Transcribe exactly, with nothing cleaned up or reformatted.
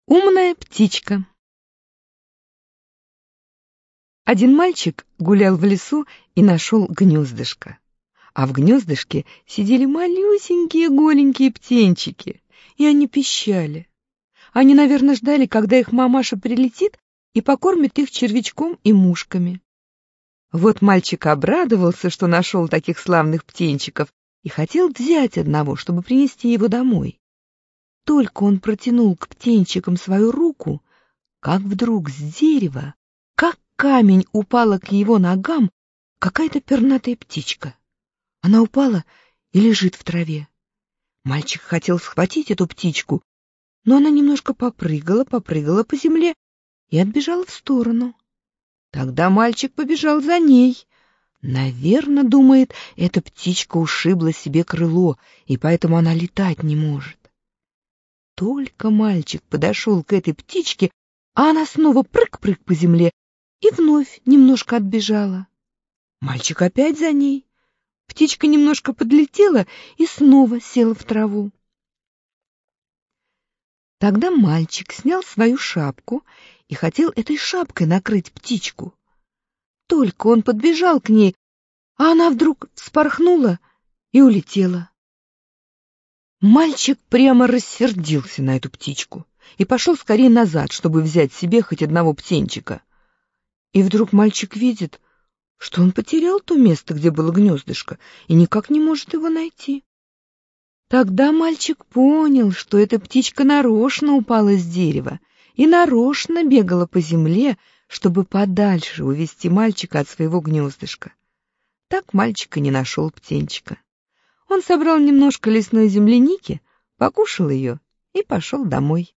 Умная птичка. Один мальчик гулял в лесу и нашел гнездышко. А в гнездышке сидели малюсенькие голенькие птенчики, и они пищали. Они, наверное, ждали, когда их мамаша прилетит и покормит их червячком и мушками. Вот мальчик обрадовался, что нашел таких славных птенчиков, и хотел взять одного, чтобы принести его домой. Только он протянул к птенчикам свою руку, как вдруг с дерева, как камень, упала к его ногам какая-то пернатая птичка. Она упала и лежит в траве. Мальчик хотел схватить эту птичку, но она немножко попрыгала, попрыгала по земле и отбежала в сторону. Тогда мальчик побежал за ней. Наверно, думает, эта птичка ушибла себе крыло, и поэтому она летать не может. Только мальчик подошел к этой птичке, а она снова прыг-прыг по земле и вновь немножко отбежала. Мальчик опять за ней. Птичка немножко подлетела и снова села в траву. Тогда мальчик снял свою шапку и хотел этой шапкой накрыть птичку. Только он подбежал к ней, а она вдруг вспорхнула и улетела. Мальчик прямо рассердился на эту птичку и пошел скорее назад, чтобы взять себе хоть одного птенчика. И вдруг мальчик видит, что он потерял то место, где было гнездышко, и никак не может его найти. Тогда мальчик понял, что эта птичка нарочно упала с дерева и нарочно бегала по земле, чтобы подальше увести мальчика от своего гнездышка. Так мальчик и не нашел птенчика. Он собрал немножко лесной земляники, покушал ее и пошел домой.